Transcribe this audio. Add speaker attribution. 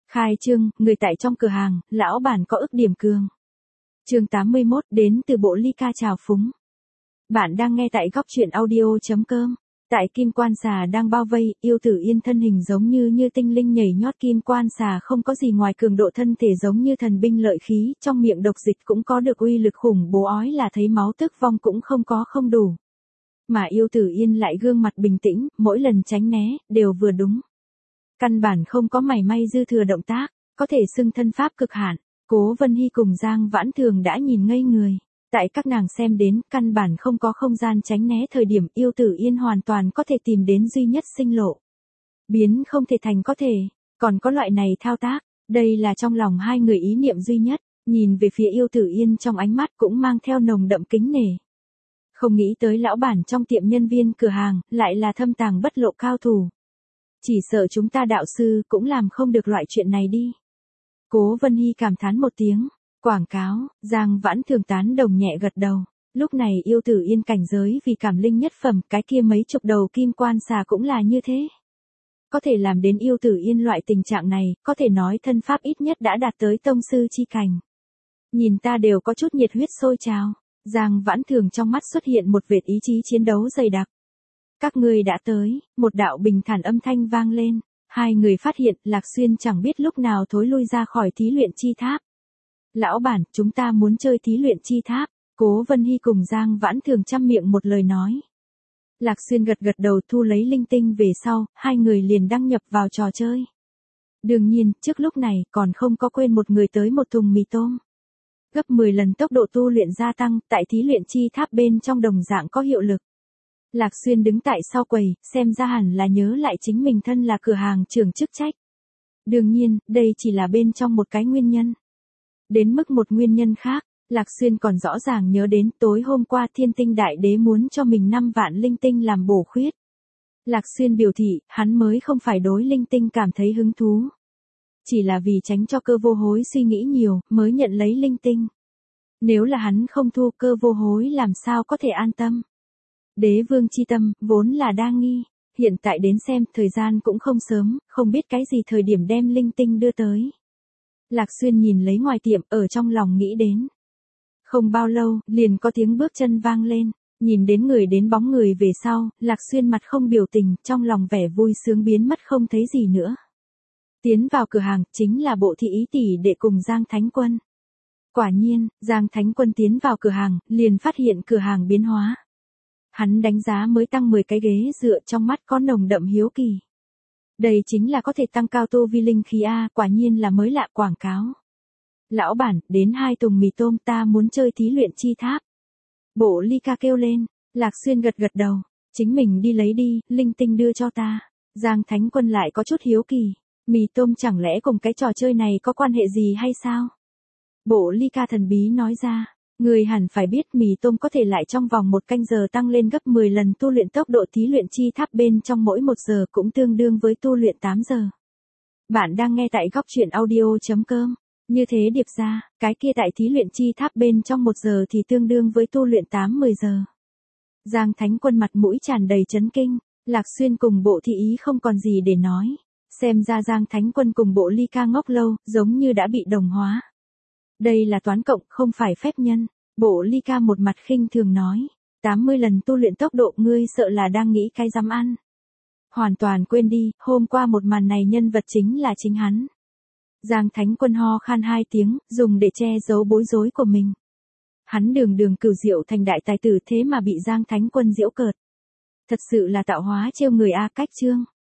Speaker 1: Khai trương, người tại trong cửa hàng, lão bản có ức điểm cường. Chương 81 đến từ bộ ly ca trào phúng. Bạn đang nghe tại góc truyện audio.com. Tại kim quan xà đang bao vây, Yêu Tử Yên thân hình giống như tinh linh nhảy nhót, kim quan xà không có gì ngoài cường độ thân thể giống như thần binh lợi khí, trong miệng độc dịch cũng có được uy lực khủng bố, ói là thấy máu, tức vong cũng không có không đủ. Mà Yêu Tử Yên lại gương mặt bình tĩnh, mỗi lần tránh né, đều vừa đúng. Căn bản không có mảy may dư thừa động tác, có thể xưng thân pháp cực hạn. Cố Vân Hy cùng Giang Vãn Thường đã nhìn ngây người. Tại các nàng xem đến, căn bản không có không gian tránh né, thời điểm Yêu Tử Yên hoàn toàn có thể tìm đến duy nhất sinh lộ. Biến không thể thành có thể, còn có loại này thao tác, đây là trong lòng hai người ý niệm duy nhất, nhìn về phía Yêu Tử Yên trong ánh mắt cũng mang theo nồng đậm kính nể. Không nghĩ tới lão bản trong tiệm nhân viên cửa hàng, lại là thâm tàng bất lộ cao thủ. Chỉ sợ chúng ta đạo sư cũng làm không được loại chuyện này đi. Cố Vân Hy cảm thán một tiếng. Quảng cáo, Giang Vãn Thường tán đồng nhẹ gật đầu. Lúc này Yêu Tử Yên cảnh giới vì cảm linh nhất phẩm, cái kia mấy chục đầu kim quan xà cũng là như thế. Có thể làm đến Yêu Tử Yên loại tình trạng này, có thể nói thân pháp ít nhất đã đạt tới tông sư chi cảnh. Nhìn ta đều có chút nhiệt huyết sôi trào. Giang Vãn Thường trong mắt xuất hiện một vệt ý chí chiến đấu dày đặc. Các ngươi đã tới, một đạo bình thản âm thanh vang lên. Hai người phát hiện Lạc Xuyên chẳng biết lúc nào thối lui ra khỏi thí luyện chi tháp. Lão bản, chúng ta muốn chơi thí luyện chi tháp. Cố Vân Hy cùng Giang Vãn Thường chăm miệng một lời nói. Lạc Xuyên gật gật đầu, thu lấy linh tinh về sau, hai người liền đăng nhập vào trò chơi. Đương nhiên, trước lúc này còn không có quên một người tới một thùng mì tôm. Gấp 10 lần tốc độ tu luyện gia tăng, tại thí luyện chi tháp bên trong đồng dạng có hiệu lực. Lạc Xuyên đứng tại sau quầy, xem ra hẳn là nhớ lại chính mình thân là cửa hàng trưởng chức trách. Đương nhiên, đây chỉ là bên trong một cái nguyên nhân. Đến mức một nguyên nhân khác, Lạc Xuyên còn rõ ràng nhớ đến tối hôm qua Thiên Tinh Đại Đế muốn cho mình 5 vạn linh tinh làm bổ khuyết. Lạc Xuyên biểu thị, hắn mới không phải đối linh tinh cảm thấy hứng thú. Chỉ là vì tránh cho Cơ Vô Hối suy nghĩ nhiều, mới nhận lấy linh tinh. Nếu là hắn không thu, Cơ Vô Hối làm sao có thể an tâm. Đế vương chi tâm, vốn là đa nghi. Hiện tại đến xem, thời gian cũng không sớm, không biết cái gì thời điểm đem linh tinh đưa tới. Lạc Xuyên nhìn lấy ngoài tiệm, ở trong lòng nghĩ đến. Không bao lâu, liền có tiếng bước chân vang lên. Nhìn đến người đến bóng người về sau, Lạc Xuyên mặt không biểu tình, trong lòng vẻ vui sướng biến mất không thấy gì nữa. Tiến vào cửa hàng, chính là Bộ Thị Ý tỷ đệ cùng Giang Thánh Quân. Quả nhiên, Giang Thánh Quân tiến vào cửa hàng, liền phát hiện cửa hàng biến hóa. Hắn đánh giá mới tăng 10 cái ghế dựa, trong mắt có nồng đậm hiếu kỳ. Đây chính là có thể tăng cao tu vi linh khí A, quả nhiên là mới lạ quảng cáo. Lão bản, đến 2 thùng mì tôm, ta muốn chơi thí luyện chi tháp. Bộ ly ca kêu lên, Lạc Xuyên gật gật đầu, chính mình đi lấy đi, linh tinh đưa cho ta. Giang Thánh Quân lại có chút hiếu kỳ, mì tôm chẳng lẽ cùng cái trò chơi này có quan hệ gì hay sao? Bộ ly ca thần bí nói ra. Người hẳn phải biết mì tôm có thể lại trong vòng 1 canh giờ tăng lên gấp 10 lần tu luyện tốc độ thí luyện chi tháp bên trong mỗi 1 giờ cũng tương đương với tu luyện 8 giờ. Bạn đang nghe tại góc truyện audio.com. Như thế điệp ra, cái kia tại thí luyện chi tháp bên trong 1 giờ thì tương đương với tu luyện 8-10 giờ. Giang Thánh Quân mặt mũi tràn đầy chấn kinh, Lạc Xuyên cùng Bộ Thị Ý không còn gì để nói. Xem ra Giang Thánh Quân cùng Bộ ly ca ngốc lâu, giống như đã bị đồng hóa. Đây là toán cộng, không phải phép nhân. Bộ ly ca một mặt khinh thường nói. 80 lần tu luyện tốc độ, ngươi sợ là đang nghĩ cái dám ăn. Hoàn toàn quên đi, hôm qua một màn này nhân vật chính là chính hắn. Giang Thánh Quân ho khan 2 tiếng, dùng để che giấu bối rối của mình. Hắn đường cửu diệu thành đại tài tử, thế mà bị Giang Thánh Quân giễu cợt. Thật sự là tạo hóa trêu người a. Cách chương.